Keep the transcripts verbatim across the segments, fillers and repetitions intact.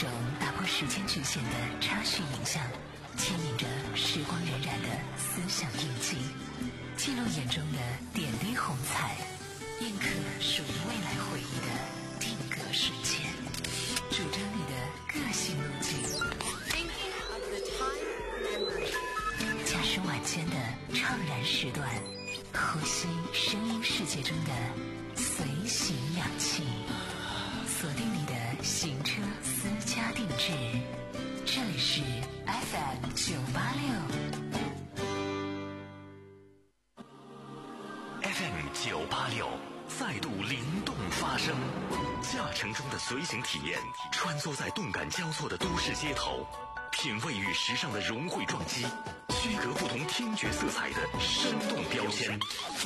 种打破时间局限的插叙影像，牵引着时光荏苒的思想印记，记录眼中的点滴红彩，印刻属于未来回忆的定格瞬间，主张你的个性路径。驾驶晚间的怅然时段，呼吸声音世界中的随行氧气，锁定你的行车私家定制。这里是 F M 九八六 F M 九八六再度灵动发声，驾乘中的随行体验，穿梭在动感交错的都市街头，品味与时尚的融汇撞击，区隔不同听觉色彩的生动标签，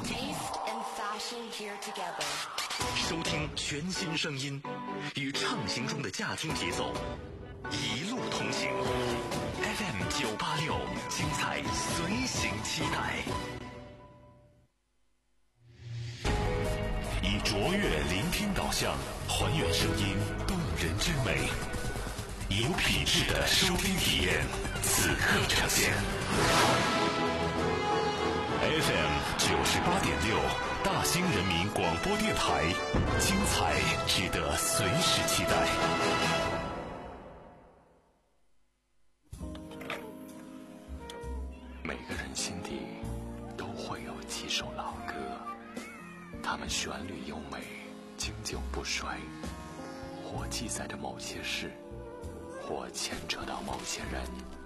收听全新声音，与畅行中的驾听节奏一路同行。 F M 九八六，精彩随行期待。以卓越聆听导向，还原声音动人之美，有品质的收听体验，此刻呈现。F M 九十八点六，大兴人民广播电台，精彩值得随时期待。每个人心底都会有几首老歌，它们旋律优美，经久不衰，或记载着某些事，或牵扯到某些人。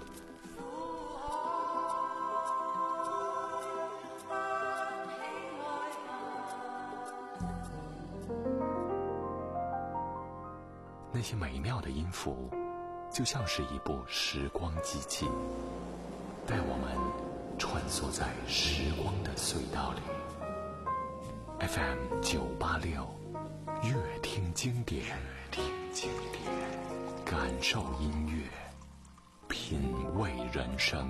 那些美妙的音符，就像是一部时光机器，带我们穿梭在时光的隧道里。F M 九八六，乐听经典，乐听经典，感受音乐，品味人生。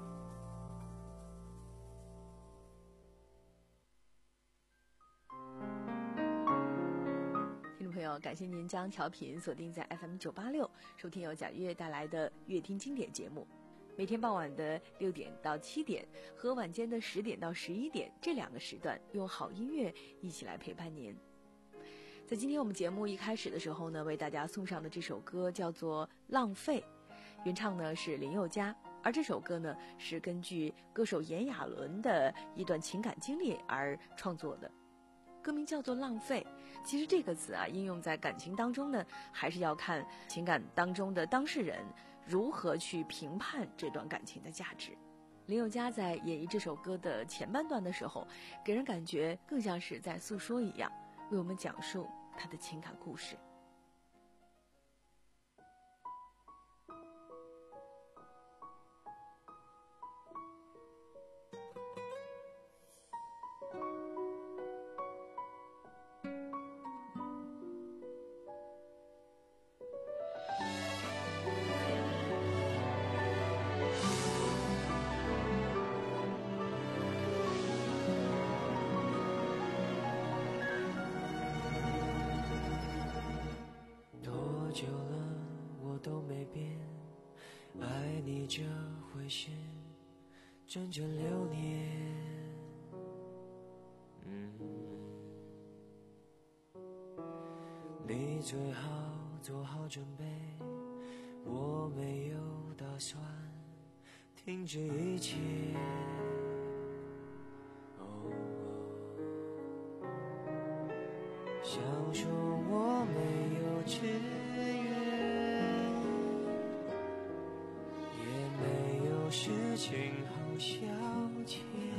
听众朋友，感谢您将调频锁定在 F M 九八六，收听由贾月带来的乐听经典节目。每天傍晚的六点到七点和晚间的十点到十一点这两个时段，用好音乐一起来陪伴您。在今天我们节目一开始的时候呢，为大家送上的这首歌叫做《浪费》，原唱呢是林宥嘉，而这首歌呢是根据歌手炎亚纶的一段情感经历而创作的。歌名叫做《浪费》，其实这个词啊，应用在感情当中呢，还是要看情感当中的当事人如何去评判这段感情的价值。林宥嘉在演绎这首歌的前半段的时候，给人感觉更像是在诉说一样，为我们讲述他的情感故事。 久了我都没变，爱你这回事整整六年。嗯，你最好做好准备，我没有打算停止一切。哦，想说我没有志事情好消遣，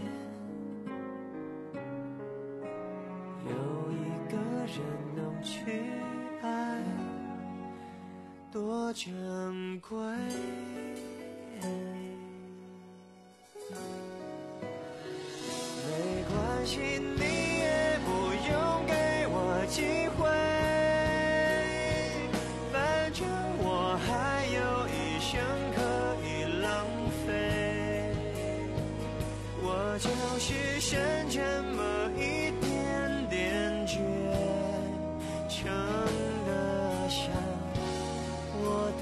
有一个人能去爱，多珍贵。没关系，你也不用给我机会，反正我还有一生可以浪费。我就是剩这么一点点倔，撑得下我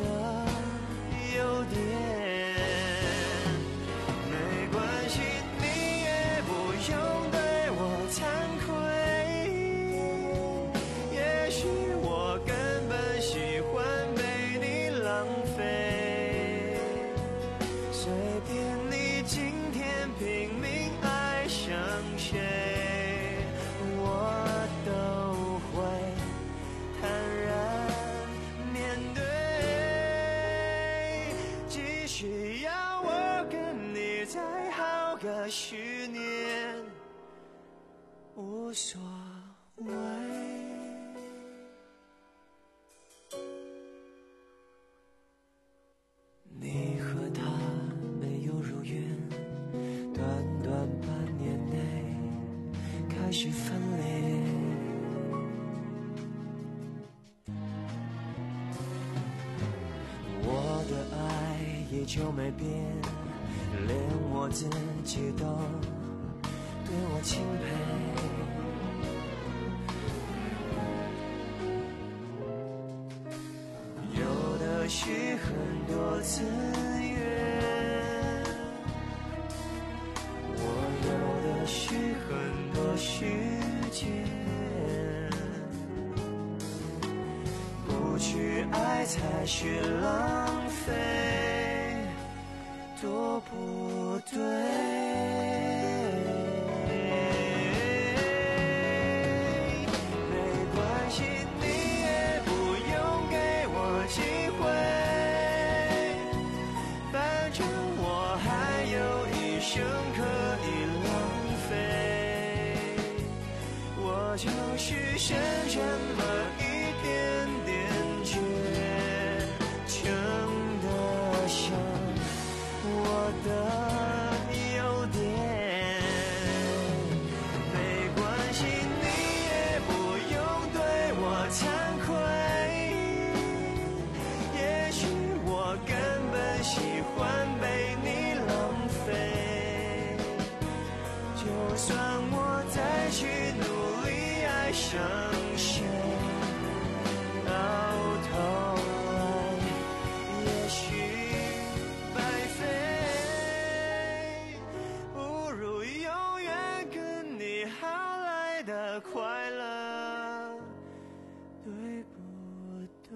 许念无所谓。你和他没有如愿，短短半年内开始分裂。我的爱依旧没变，连我自己都对我钦佩。有的许很多资源，我有的许很多时间，不去爱才是浪费，多不对。就是剩这么一点点倔强的像我的优点，没关系，你也不用对我惭愧，也许我根本喜欢被你浪费，就算我再去努力爱上谁，到头来也许白费，不如永远跟你好来的快乐，对不对？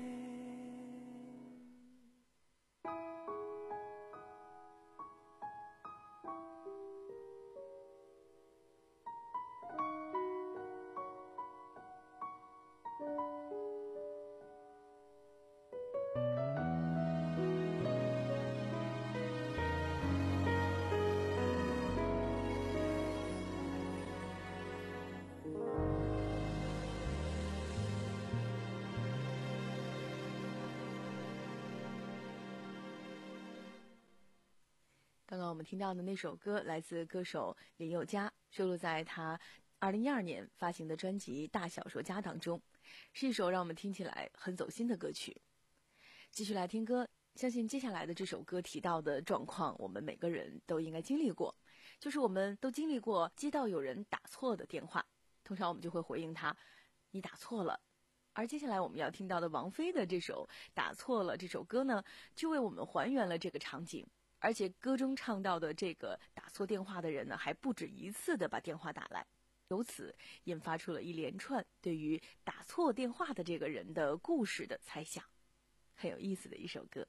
刚刚我们听到的那首歌来自歌手林宥嘉，收录在他二零一二年发行的专辑《大小说家》当中，是一首让我们听起来很走心的歌曲。继续来听歌，相信接下来的这首歌提到的状况，我们每个人都应该经历过，就是我们都经历过接到有人打错的电话，通常我们就会回应他，你打错了。而接下来我们要听到的王菲的这首《打错了》这首歌呢，就为我们还原了这个场景。而且歌中唱到的这个打错电话的人呢，还不止一次的把电话打来，由此引发出了一连串对于打错电话的这个人的故事的猜想，很有意思的一首歌。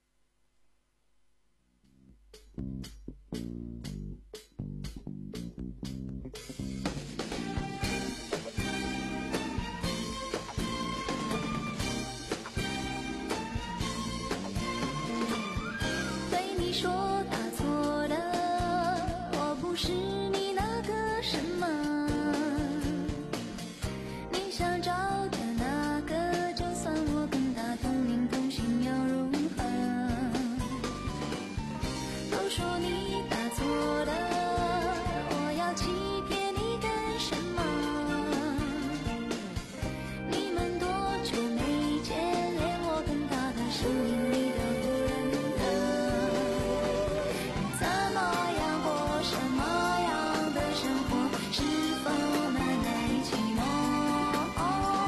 说打错了，我不是你那个什么，你想找的那个，就算我跟他同名同姓又如何？都说你打错了，我要欺骗你干什么？你们多久没见，连我跟他的声音你都不认得。怎么样过什么样的生活？是否难耐寂寞？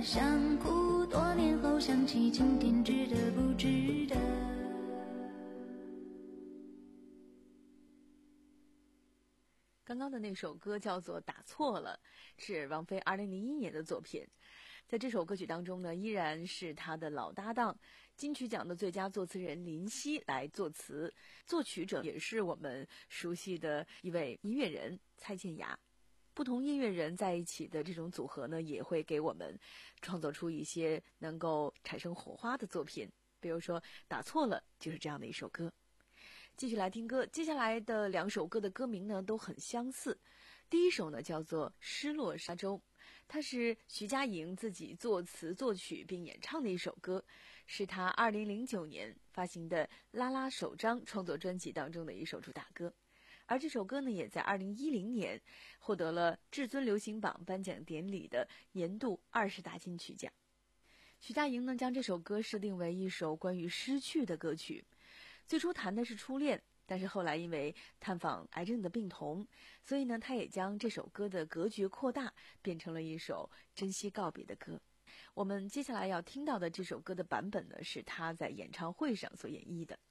想哭，多年后想起今天值得不值得。 刚刚的那首歌叫做《打错了》，是王菲二零零一年的作品。在这首歌曲当中呢，依然是她的老搭档金曲奖的最佳作词人林夕来作词，作曲者也是我们熟悉的一位音乐人蔡健雅。不同音乐人在一起的这种组合呢，也会给我们创作出一些能够产生火花的作品。比如说《打错了》就是这样的一首歌。继续来听歌，接下来的两首歌的歌名呢都很相似。第一首呢叫做《失落沙洲》，它是徐佳莹自己作词作曲并演唱的一首歌，是她二零零九年发行的《拉拉首张》创作专辑当中的一首主打歌。而这首歌呢也在二零一零年获得了至尊流行榜颁奖典礼的年度二十大金曲奖。徐佳莹呢将这首歌设定为一首关于失去的歌曲，最初谈的是初恋，但是后来因为探访癌症的病童，所以呢他也将这首歌的格局扩大，变成了一首珍惜告别的歌。我们接下来要听到的这首歌的版本呢是他在演唱会上所演绎的。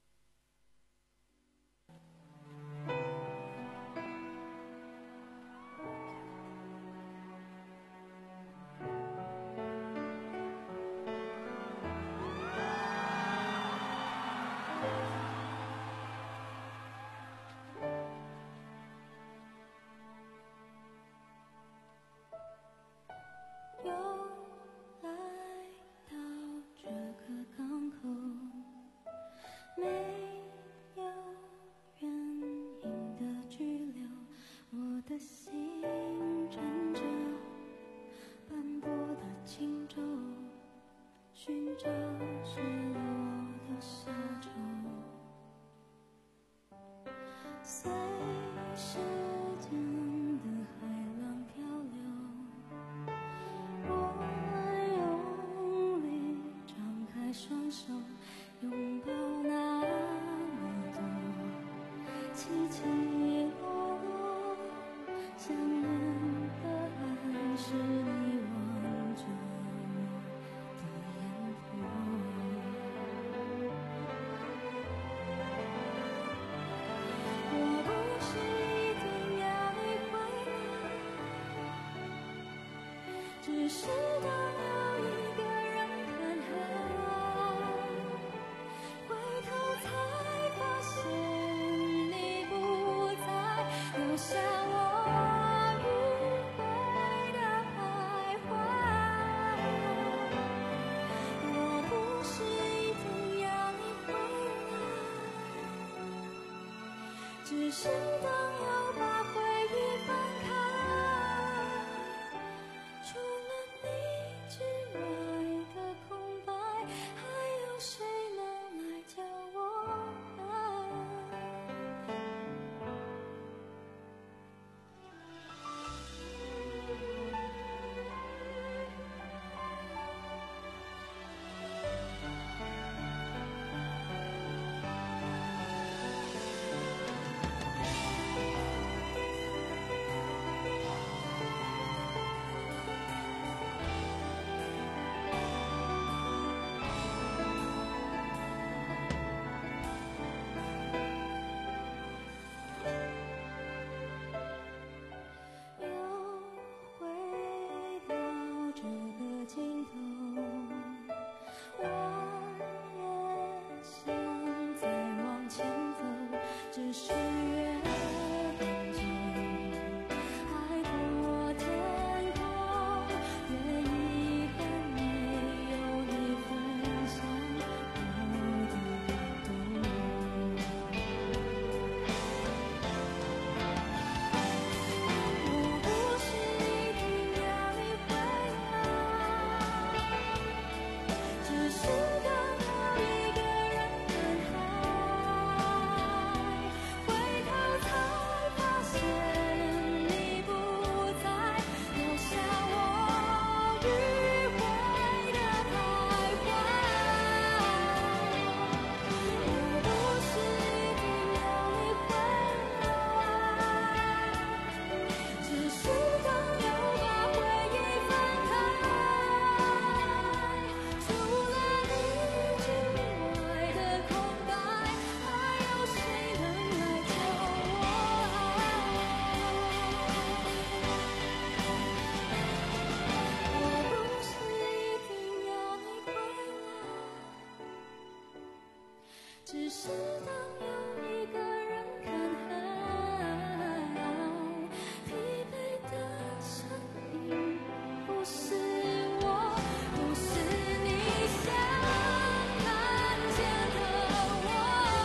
只是当有一个人看海，疲惫的声音不是我，不是你想看见的我。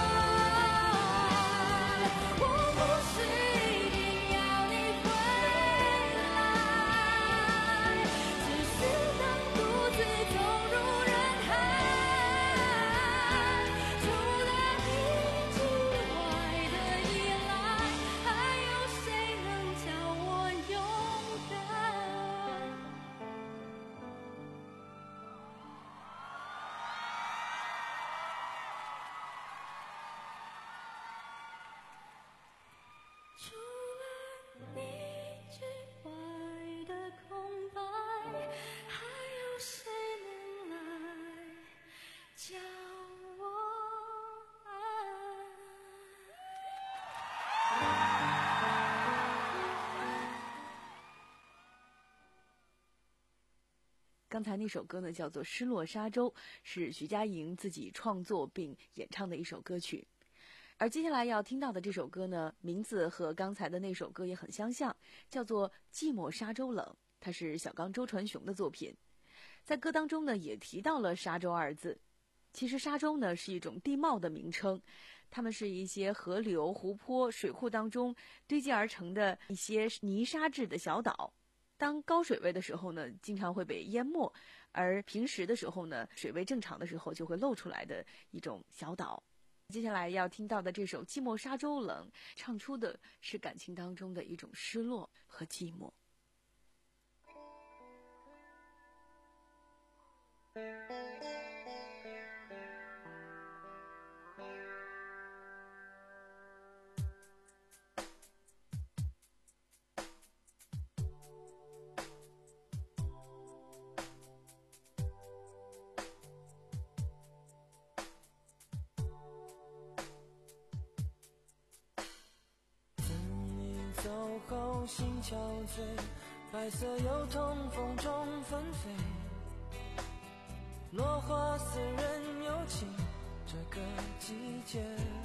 我不是一定要你回来，只是当独自走入人海，除了你之外的依赖，还有谁能叫我勇敢？除了你之外的空白，还有谁能来叫我爱？ 刚才那首歌呢，叫做《失落沙洲》，是徐佳莹自己创作并演唱的一首歌曲。而接下来要听到的这首歌呢，名字和刚才的那首歌也很相像，叫做《寂寞沙洲冷》，它是小刚周传雄的作品。在歌当中呢，也提到了沙洲二字。其实沙洲呢是一种地貌的名称，它们是一些河流、湖泊、水库当中堆积而成的一些泥沙质的小岛。当高水位的时候呢，经常会被淹没，而平时的时候呢，水位正常的时候就会露出来的一种小岛。接下来要听到的这首《寂寞沙洲冷》，唱出的是感情当中的一种失落和寂寞。 走后心憔悴，白色油桐风中纷飞，落花似人有情，这个季节。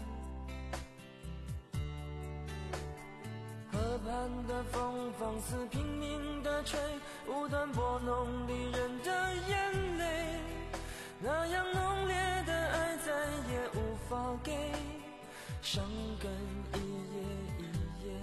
河畔的风放肆拼命地吹，无端拨弄离人的眼泪，那样浓烈的爱再也无法给，伤根一夜一夜。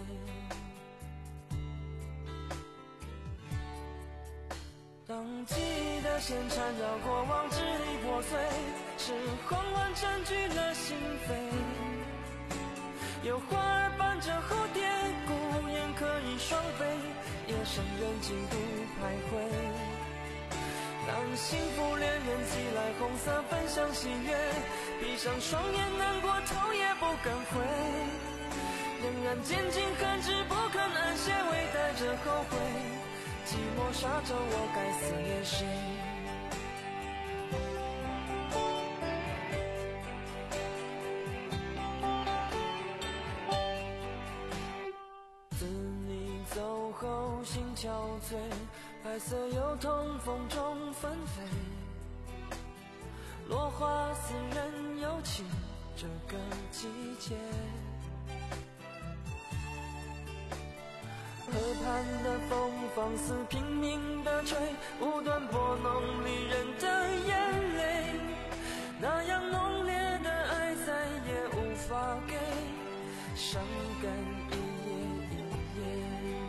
当记忆的线缠绕过往，支离破碎，是慌乱占据了心扉。有花儿伴着蝴蝶，孤雁可以双飞，夜深人静独徘徊。当幸福恋人寄来红色分享喜悦，闭上双眼难过头也不敢回，仍然坚尽寒枝不肯安歇，微带着后悔。寂寞沙洲，我该思念谁？自你走后心憔悴，白色油桐风中纷飞，落花似人有情，这个季节。河畔的风放肆拼命地吹，无端拨弄离人的眼泪，那样浓烈的爱再也无法给，伤感一夜一夜。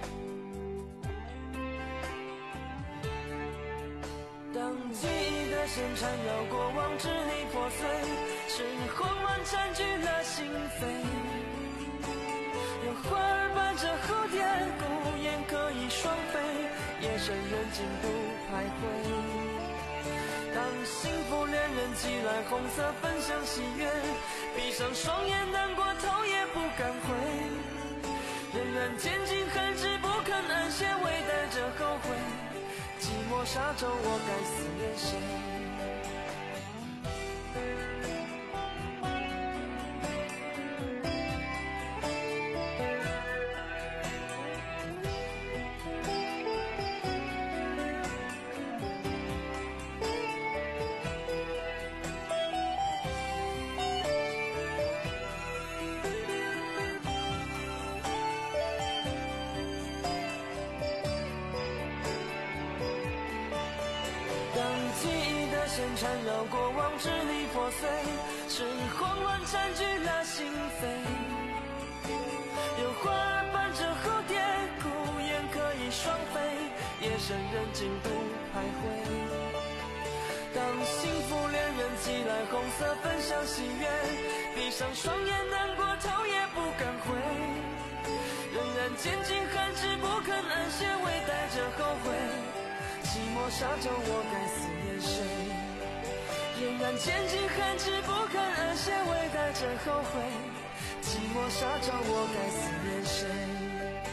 当记忆的线缠绕过往，支离破碎，是慌乱占据了心扉。有花儿伴着蝴蝶，孤雁可以双飞，夜深人静独徘徊。当幸福恋人寄来红色分享喜悦，闭上双眼难过头也不敢回，仍然坚尽寒枝不肯安歇，微带着后悔。寂寞沙洲，我该思念谁？ 当记忆的线缠绕过往支离破碎，是慌乱占据了心扉。有花儿伴着蝴蝶，孤雁可以双飞，夜深人静不徘徊。当幸福恋人寄来红色分享喜悦，闭上双眼难过头也不敢回，仍然坚尽寒枝不肯安歇，微带着后悔。寂寞沙洲我该思念谁？仍然坚尽寒枝不肯安歇，微带着后悔。寂寞沙洲我该思念谁？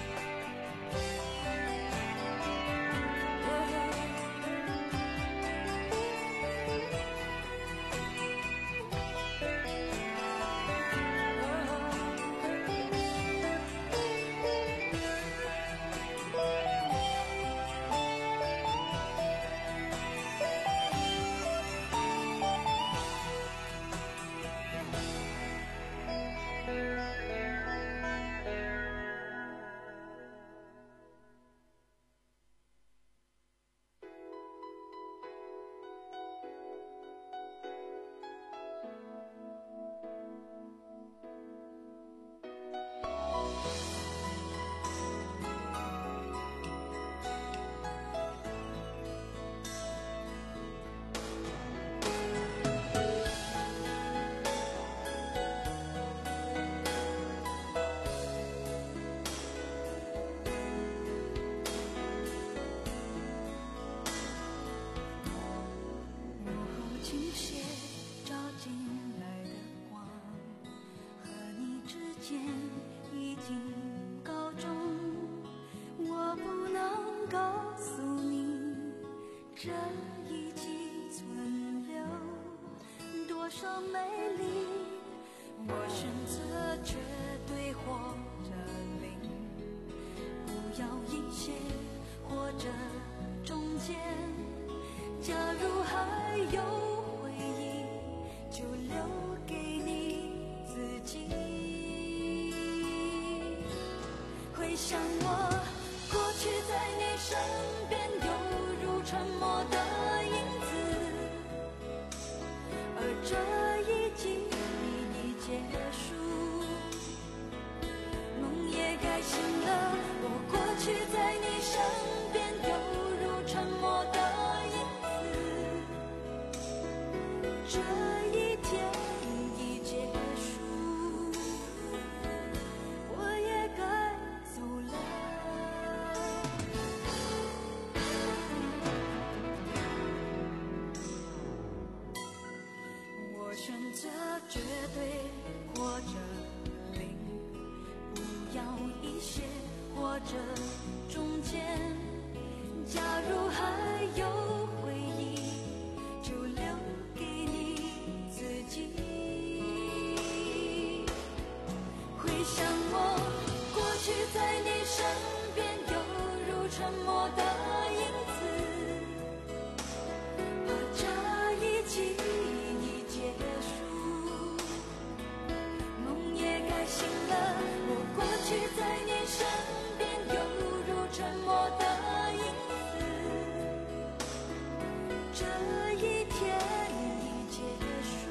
这一季存留多少美丽，我选择绝对或者零，不要一些或者中间，假如还有回忆，就留给你自己。回想我过去在你身边，犹如沉默的影子，而这一季已结束，梦也该醒了。我过去在你身边，犹如沉默的影子，这一天已结束，我也该走了。我选择绝对或者零，不要一些或者中间，假如还有回忆，就留给你自己。回想我过去在你身边，犹如沉默的影子，而这一季已结束，梦也该醒了。我过去在你身边，犹如沉默的影子，这一天已结束，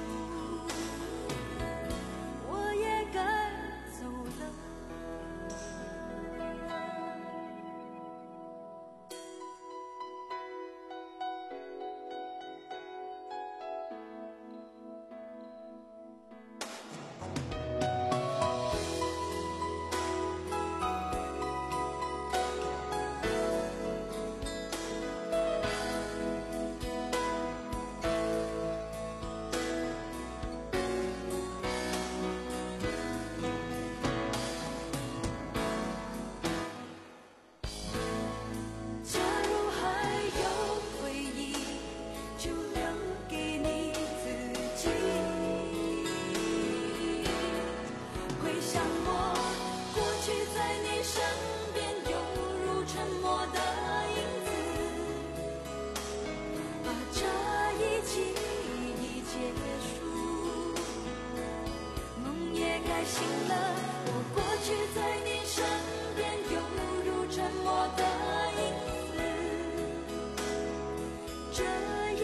我也该走了。假如还有回忆，就留给你自己。回想我过去在你身边，犹如沉默的影子，而这一季已结束，梦也该醒了。我过去在你身边，犹如沉默的影子，这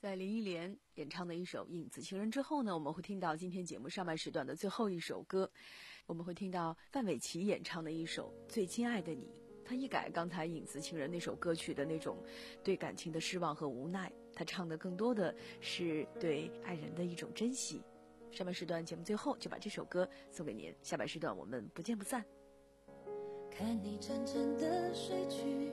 在林忆莲演唱的一首《影子情人》之后呢，我们会听到今天节目上半时段的最后一首歌，我们会听到范玮琪演唱的一首《最亲爱的你》。他一改刚才《影子情人》那首歌曲的那种对感情的失望和无奈，他唱的更多的是对爱人的一种珍惜。上半时段节目最后就把这首歌送给您，下半时段我们不见不散。 看你沉沉的睡去，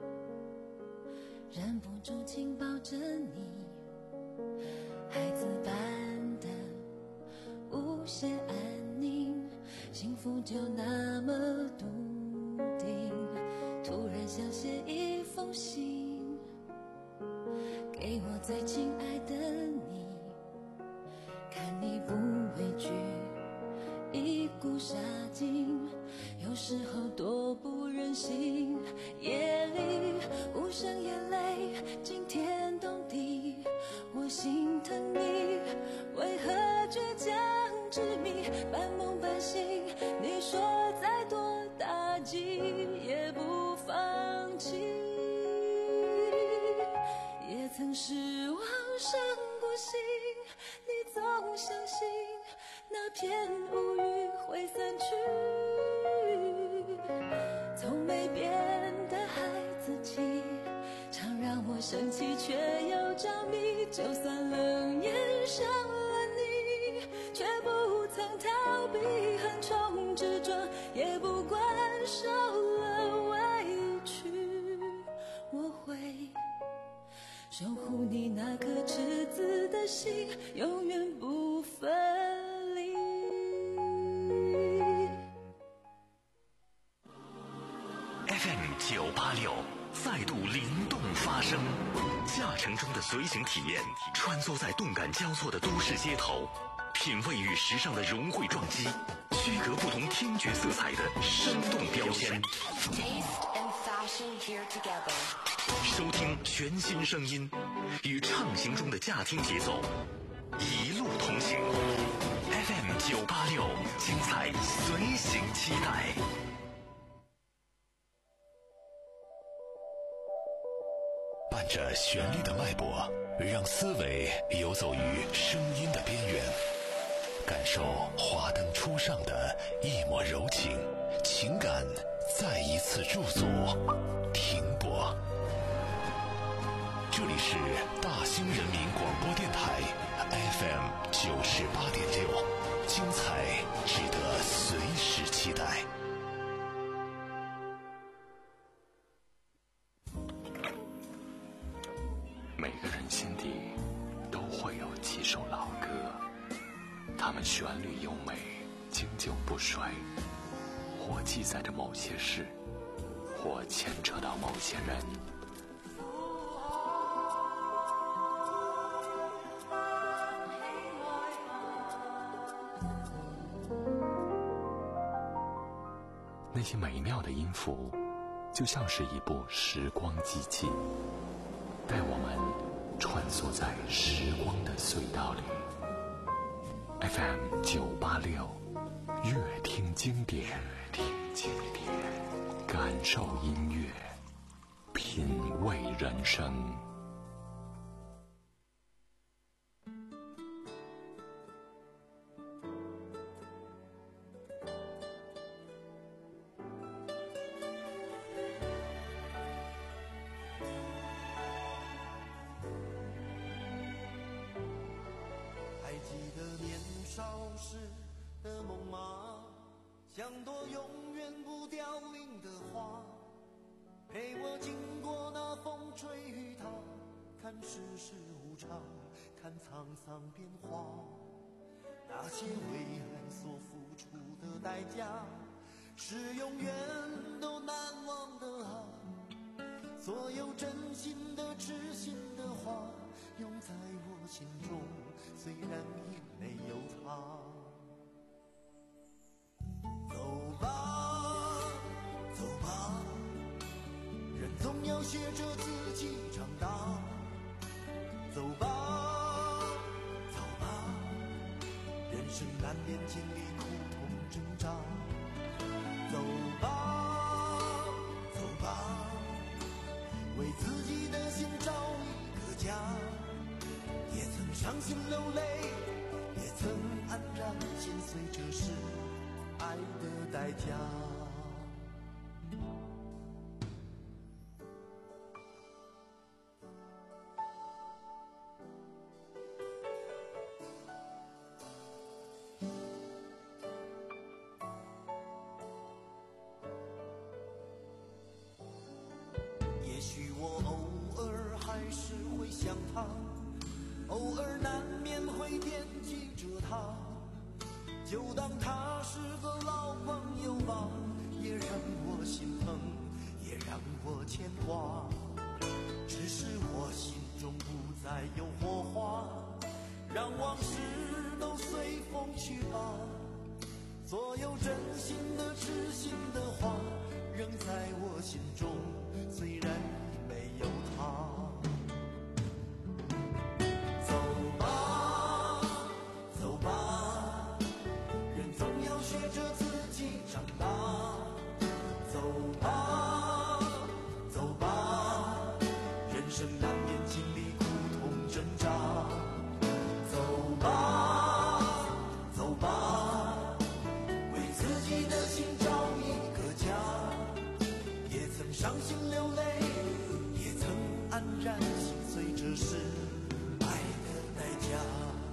忍不住紧抱着你，孩子般的无限安宁，幸福就那么笃定。突然想写一封信给我最亲爱的你，看你不畏惧一股杀劲，有时候多不忍心，夜里无声眼泪惊天动地，我心疼你为何倔强执迷，半梦半醒，你说再多打击也不放弃，也曾失望伤过心，你总相信那片乌云会散去，从没变的孩子气，常让我生气却又着迷，就算冷眼伤了你，却不曾逃避横冲直撞，也不管受了委屈，我会守护你那颗赤子的心，永远不分离。 F M 九八六再度灵动发声，驾乘中的随行体验，穿梭在动感交错的都市街头，品味与时尚的融汇撞击，区隔不同听觉色彩的生动标签。 Taste and fashion here together。 收听全新声音，与畅行中的驾听节奏，一路同行。F M 九八六，精彩随行期待。伴着旋律的脉搏，让思维游走于声音的边缘，感受华灯初上的一抹柔情，情感再一次驻足停泊。这里是大兴人民广播电台 F M 九十八点六，精彩值得随时期待。每个人心底都会有几首老歌，它们旋律优美，经久不衰，或记载着某些事，或牵扯到某些人。那些美妙的音符，就像是一部时光机器，带我们穿梭在时光的隧道里。F M 九八六，乐听经典，听经典，感受音乐，品味人生。 像朵永远不凋零的花，陪我经过那风吹雨打，看世事无常，看沧桑变化。那些为爱所付出的代价，是永远都难忘的啊。所有真心的痴心的话，永在我心中，虽然已没有他。总要学着自己长大，走吧，走吧，人生难免经历苦痛挣扎，走吧，走吧，为自己的心找一个家， 伤心流泪，也曾安然心碎，这是爱的代价。也许我偶尔还是会想他，偶尔难免会惦记着他，就当他是个老朋友吧，也让我心疼，也让我牵挂。只是我心中不再有火花，让往事都随风去吧。所有真心的痴心的话，仍在我心中，虽然已没有他。走吧，走吧，人总要学着自己长大。走吧，走吧，人生难免经历苦痛挣扎。走吧，走吧，为自己的心找一个家。也曾伤心流泪，也曾安然心碎，这是爱的代价。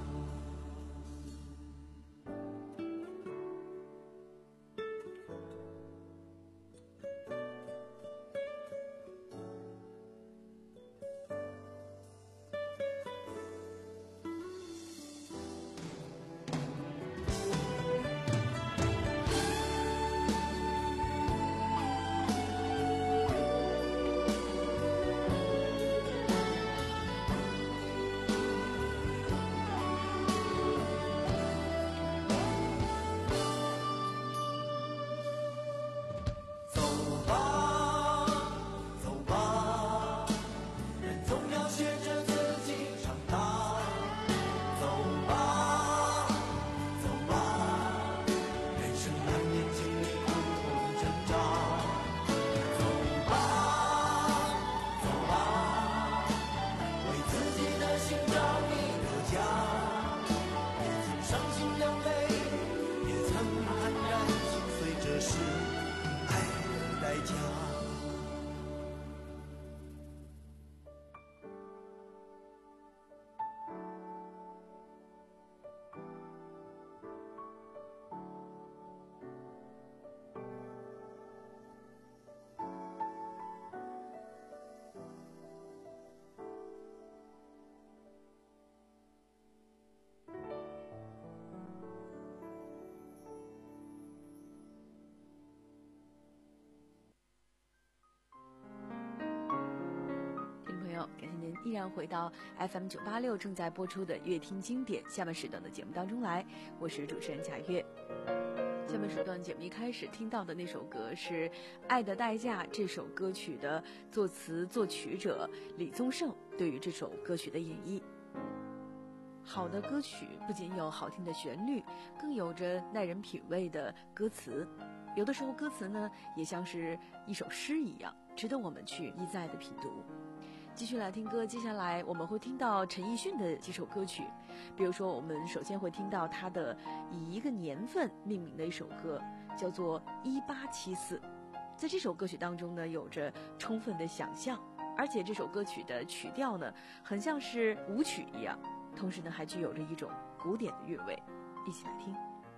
感谢您依然回到 F M 九八六正在播出的乐听经典下半时段的节目当中来，我是主持人贾月。下半时段节目一开始听到的那首歌是《爱的代价》，这首歌曲的作词作曲者李宗盛对于这首歌曲的演绎。好的歌曲不仅有好听的旋律，更有着耐人品味的歌词，有的时候歌词呢也像是一首诗一样，值得我们去一再的品读。继续来听歌，接下来我们会听到陈奕迅的几首歌曲，比如说我们首先会听到他的以一个年份命名的一首歌，叫做一八七四。在这首歌曲当中呢，有着充分的想象，而且这首歌曲的曲调呢很像是舞曲一样，同时呢还具有着一种古典的韵味。一起来听。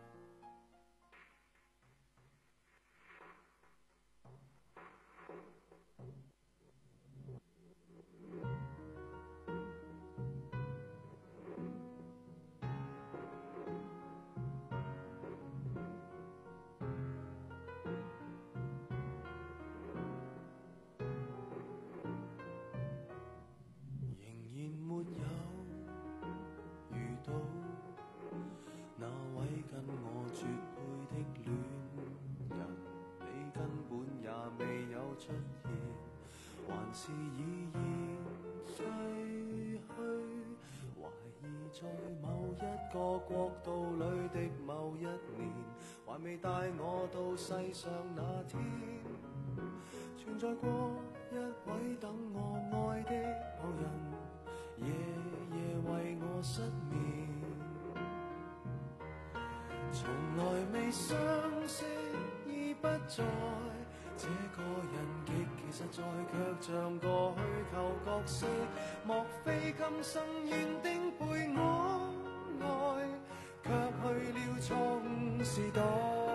出現，還是已然逝去。懷疑在某一個國度裏的某一年，還未帶我到世上那天，存在過一位等我愛的某人，夜夜為我失眠，從來未相識已不在，這個人極其實在，卻像個虛構角色，莫非今生原定陪我愛，卻去了錯誤時代。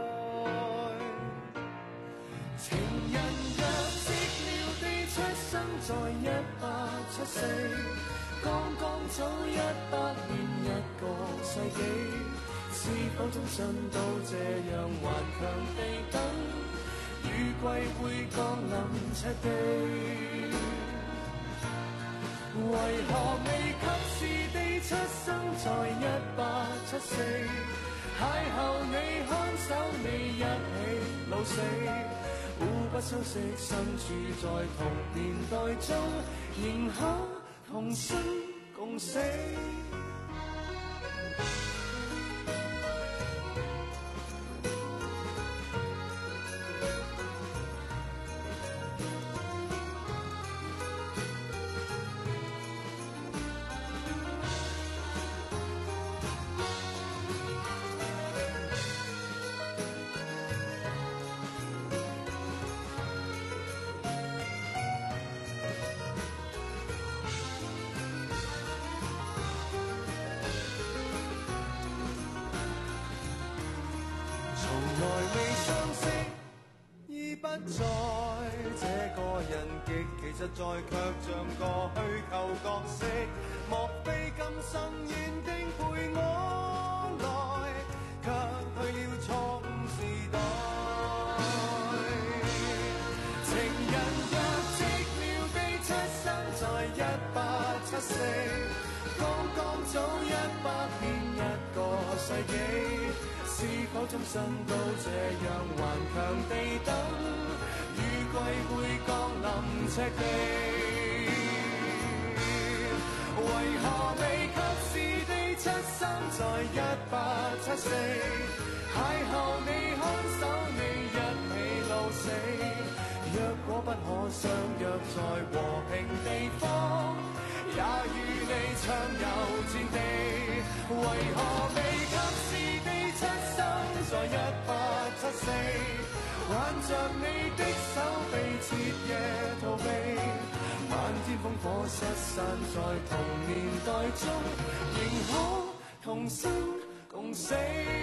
情人若寂寥地出生在一八七四，剛剛走一百年一個世紀，是否終身都這樣頑強地等，雨季會降臨赤地？為何未及時地出生在一八七四，邂逅你看守你一起老死，互不相識身處在同年代中，仍可同生共死。在這個人極其實在，卻像個虛構角色，莫非今生原定陪我來，卻去了錯誤時代。情人若寂寥地出生在一八七四，剛剛早一百年一個世紀，是否終身都這樣頑強地等？雨季會降臨赤地，為何未及時地出生在一八七四，邂逅你看守你一起老死，若果不可相約在和平地方，也與你暢遊戰地，為何未及時地出生在一八七四，挽着你的手臂徹夜逃避，漫天烽火失散在同年代中，仍可同生共死。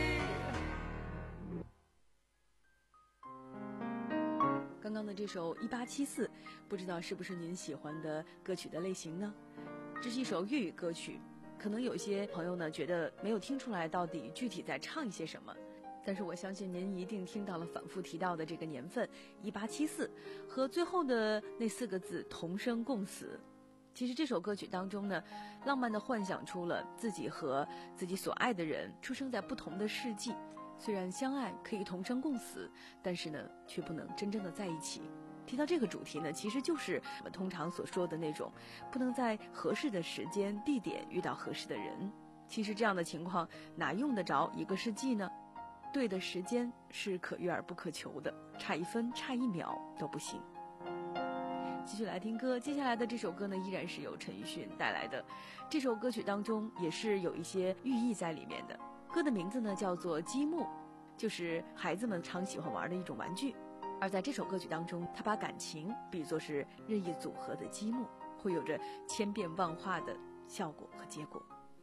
刚刚的这首一八七四，不知道是不是您喜欢的歌曲的类型呢？这是一首粤语歌曲，可能有些朋友呢觉得没有听出来到底具体在唱一些什么，但是我相信您一定听到了反复提到的这个年份一八七四和最后的那四个字同生共死。其实这首歌曲当中呢，浪漫地幻想出了自己和自己所爱的人出生在不同的世纪，虽然相爱可以同生共死，但是呢却不能真正的在一起。提到这个主题呢，其实就是我们通常所说的那种不能在合适的时间地点遇到合适的人。其实这样的情况哪用得着一个世纪呢？对的时间是可遇而不可求的，差一分差一秒都不行。继续来听歌，接下来的这首歌呢，依然是由陈奕迅带来的。这首歌曲当中也是有一些寓意在里面的。歌的名字呢叫做积木，就是孩子们常喜欢玩的一种玩具。而在这首歌曲当中，他把感情比作是任意组合的积木，会有着千变万化的效果和结果。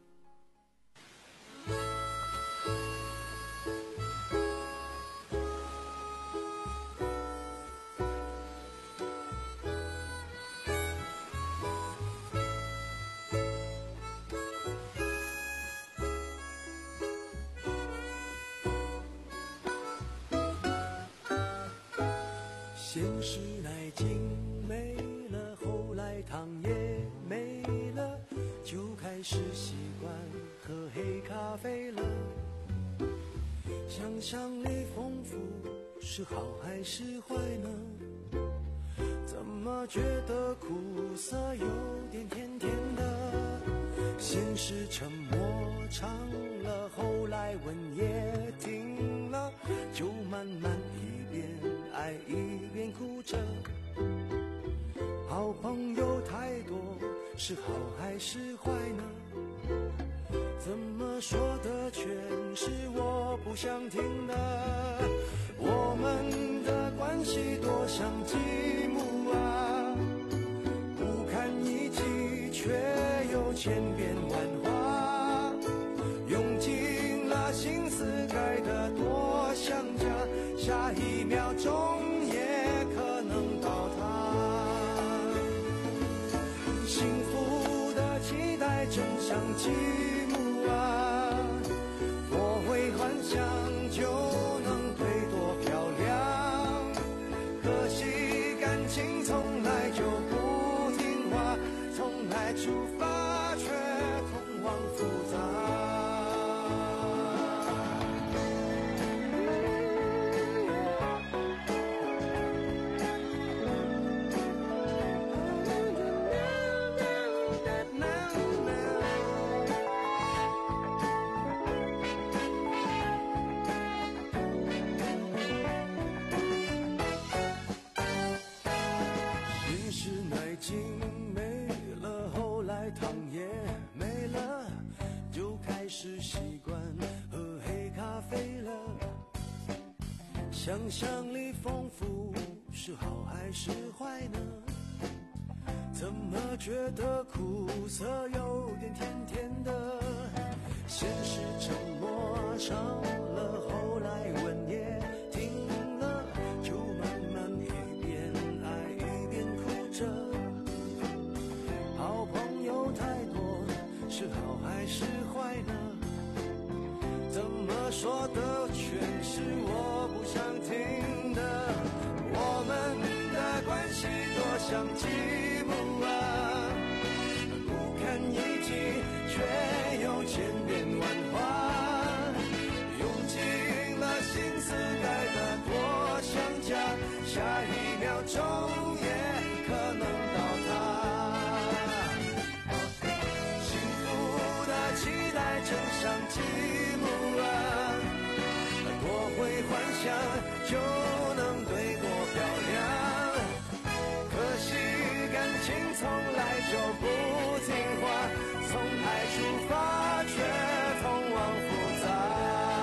现实已经没了，后来糖也没了，就开始习惯喝黑咖啡了。想象力丰富是好还是坏呢？怎么觉得苦涩有点甜甜的？先是沉默长了，后来吻也停了，就慢慢一边爱一边哭着。好朋友太多是好还是坏呢？ 么说的全是我不想听的。我们的关系多像积木啊，不堪一击却又千变万化，用尽了心思盖得多像家，下一秒钟也可能倒塌。幸福的期待真像积木啊，我会幻想就能对多漂亮，可惜感情从来就不听话，从来出发却通往复杂。想象力丰富是好还是坏呢？怎么觉得苦涩有点甜甜的？先是沉默长了，后来吻也停了，就慢慢一边爱一边哭着。好朋友太多是好还是坏呢？怎么说的全是我不想听的。我们的关系多像积木啊，不堪一击却又千变万化，用尽了心思盖得多像家，下一秒钟也可能倒塌。幸福的期待真像积木啊，多会幻想就能对多漂亮，可惜感情从来就不听话，从爱出发却通往复杂。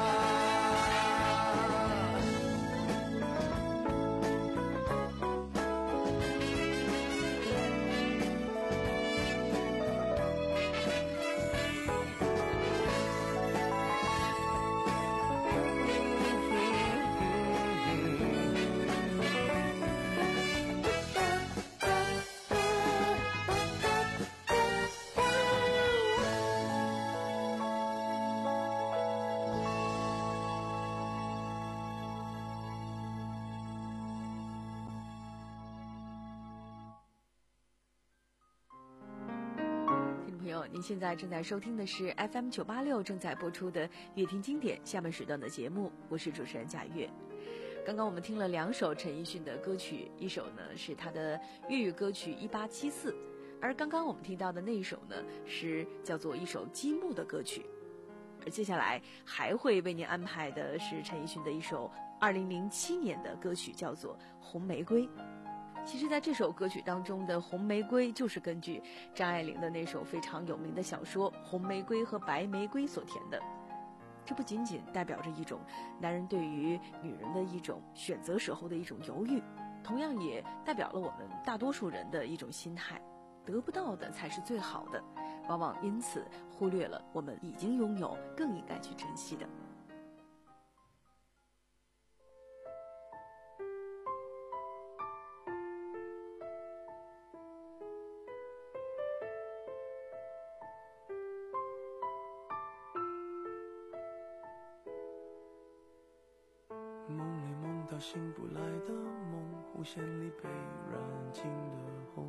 您现在正在收听的是 F M 九八六正在播出的乐听经典下半时段的节目，我是主持人贾月。刚刚我们听了两首陈奕迅的歌曲，一首呢是他的粤语歌曲一八七四，而刚刚我们听到的那一首呢是叫做一首积木的歌曲。而接下来还会为您安排的是陈奕迅的一首二零零七年的歌曲，叫做《红玫瑰》。其实在这首歌曲当中的红玫瑰就是根据张爱玲的那首非常有名的小说《红玫瑰和白玫瑰》所填的。这不仅仅代表着一种男人对于女人的一种选择时候的一种犹豫，同样也代表了我们大多数人的一种心态，得不到的才是最好的，往往因此忽略了我们已经拥有更应该去珍惜的。 梦里梦到醒不来的梦，弧线里被染尽的红，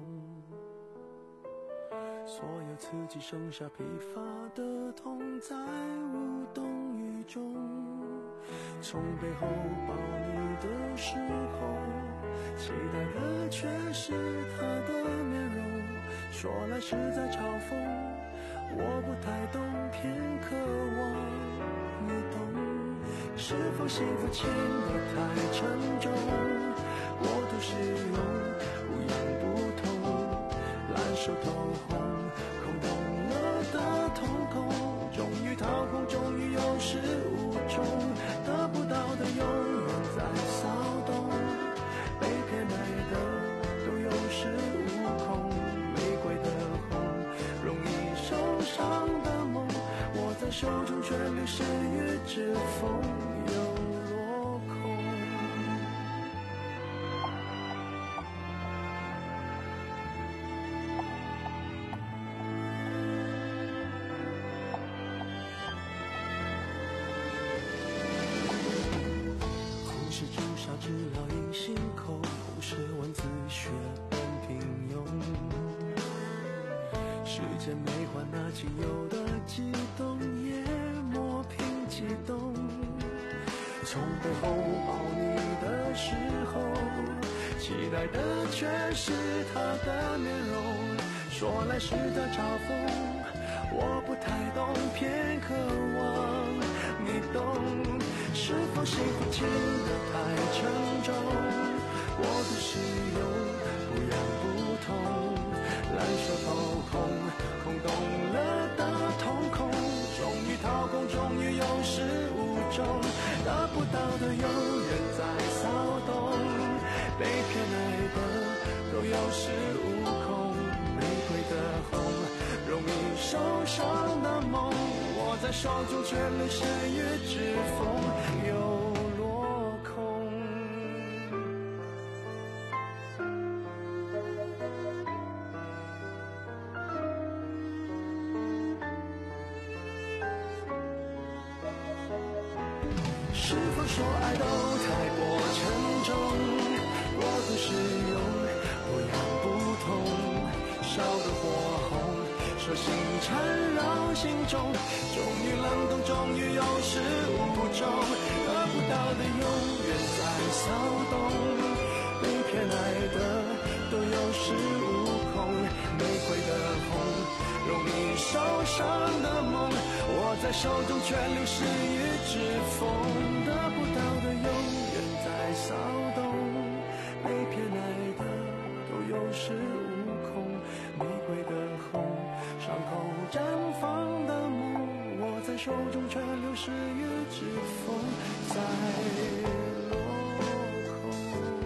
所有刺激剩下疲乏的痛，在无动于衷。从背后抱你的时候，期待的却是他的面容，说来是在嘲讽，我不太懂，偏渴望你懂。是否幸福轻得太沉重，我都是用不痒不痛，烂熟透红，空洞了的瞳孔，终于掏空手中却流失于指缝又落空。红是朱砂治疗隐形口，红是文字血本平庸。时间没换那仅有的激动，也磨平激动。从背后抱你的时候，期待的却是他的面容。说来是在嘲讽，我不太懂，偏渴望你懂。是否幸福轻得太沉重？我的使用不痒不痛，烂熟透空，空洞了的瞳孔，终于掏空，终于有始无终，得不到的永远在骚动，被偏爱的都有恃无恐，玫瑰的红，容易受伤的梦，握在手中却流失于指缝又落空。是否说爱都太过沉重，过度使用不痒不痛，烧得火红，手心缠绕心中，终于冷冻，终于有始无终，得不到的永远在骚动，被偏爱的都有恃无恐，玫瑰的红，容易受伤的梦，握在手中却流失于指缝，得不到的永远在骚动，被偏爱的都有恃无恐，玫瑰的红，伤口绽放的梦，握在手中却流失于指缝，在落空。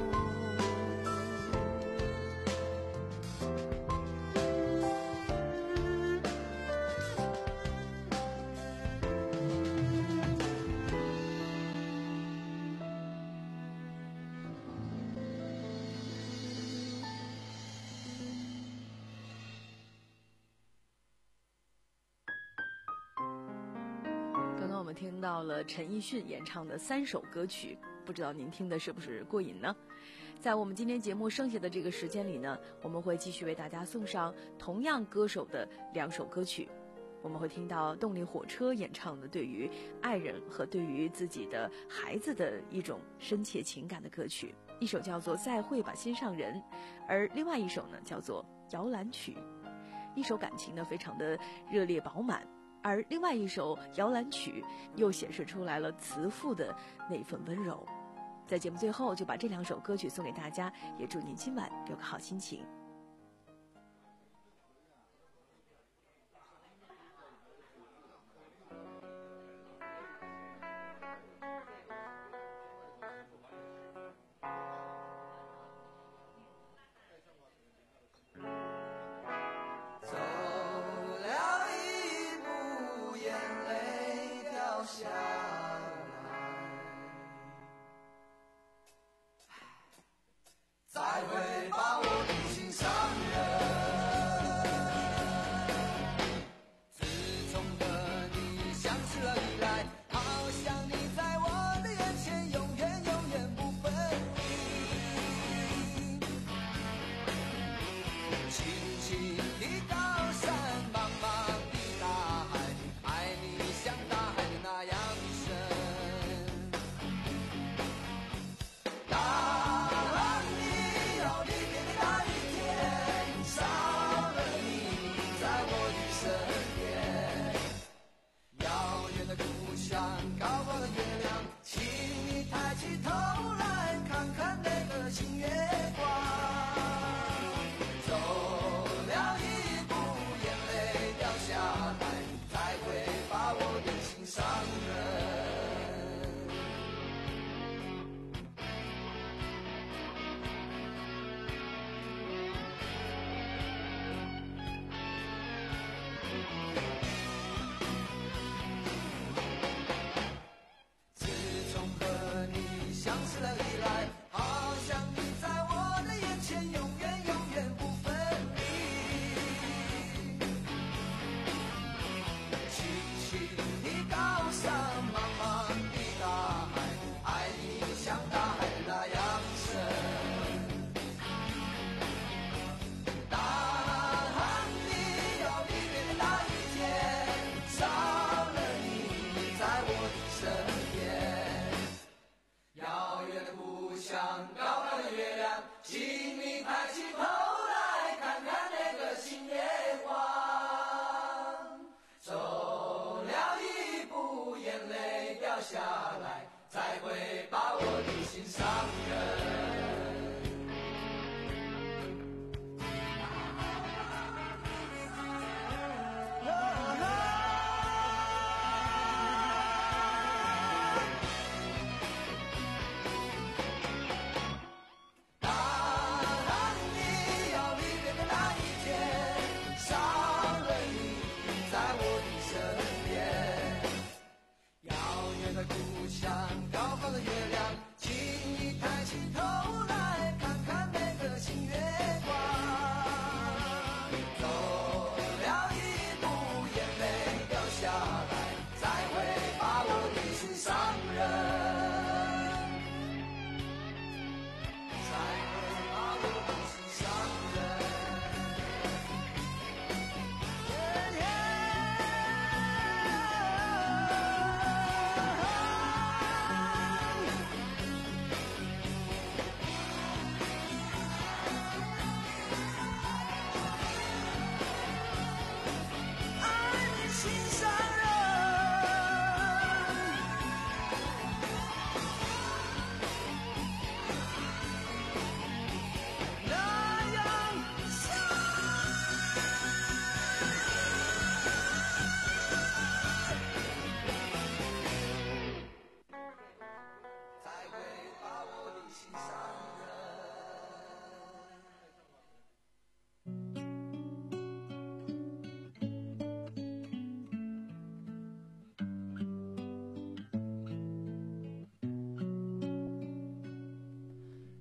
刚刚我们听到了陈奕迅演唱的三首歌曲，不知道您听的是不是过瘾呢？在我们今天节目剩下的这个时间里呢，我们会继续为大家送上同样歌手的两首歌曲。我们会听到动力火车演唱的对于爱人和对于自己的孩子的一种深切情感的歌曲，一首叫做《再会吧心上人》，而另外一首呢叫做《摇篮曲》。一首感情呢非常的热烈饱满，而另外一首《摇篮曲》又显示出来了慈父的那份温柔。在节目最后就把这两首歌曲送给大家，也祝您今晚有个好心情。 走了一步，眼泪掉下来。再会吧，我的心上人。自从和你相识了以来，好像你在我的眼前永远永远不分离。轻轻的高山，茫茫的大海，爱你像大海的那样深。当你要离别的那一天，少了你在我的身边。遥远的故乡，高高的月亮，请你抬起头来看看那个新月光。走了一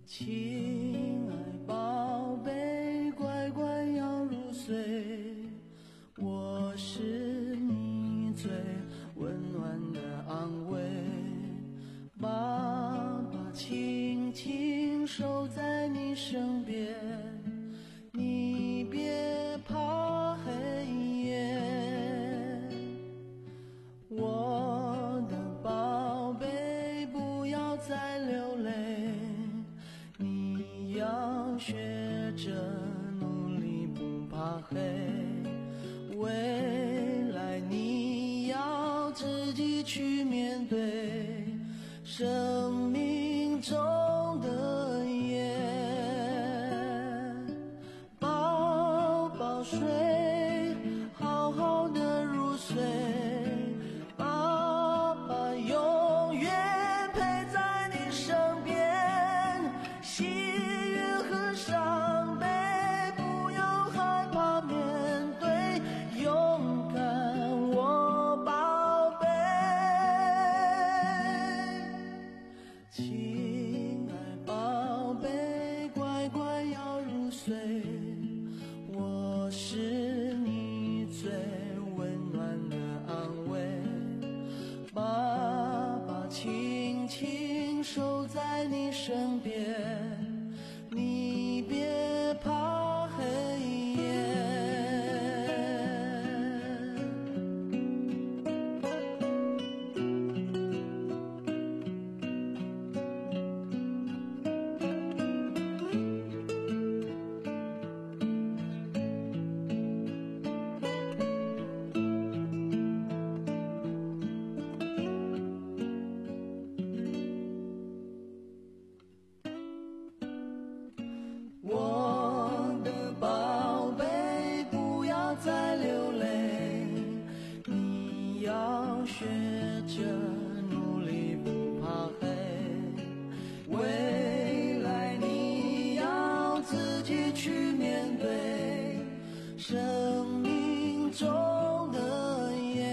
亲爱宝贝，乖乖要入睡，我是你最温暖的安慰。爸爸轻轻守在你身边，你别怕黑夜。我的宝贝，不要再流泪，你要学着努力，不怕黑。未来你要自己去面对生命中的夜。宝宝睡，好好的入睡，爸爸永远陪在你身边。喜悦和伤悲不要害怕面对，勇敢我宝贝。亲爱宝贝，乖乖要入睡，我是你最温暖的安慰。爸爸轻轻守在你身边，你别怕黑夜。我的宝贝，不要再流泪，你要学着努力，不怕黑。未来你要自己去面对生命中的夜。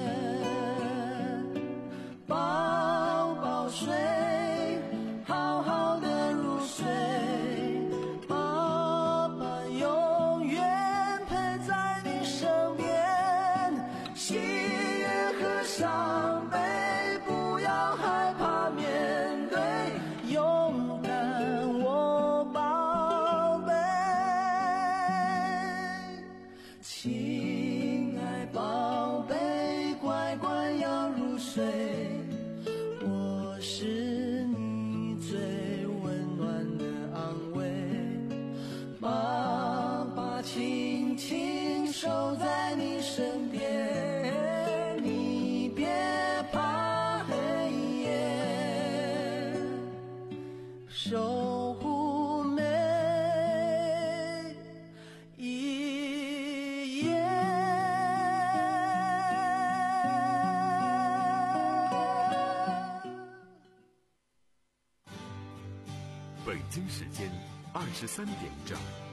宝宝睡，好好的入睡，爸爸永远陪在你身边。喜悦和伤悲不要害怕面对，勇敢我宝贝。亲爱宝贝，乖乖要入睡，我是你最温暖的安慰。爸爸轻轻守在你身边，你别怕黑夜，守护每一夜。 北京时间二十三点整。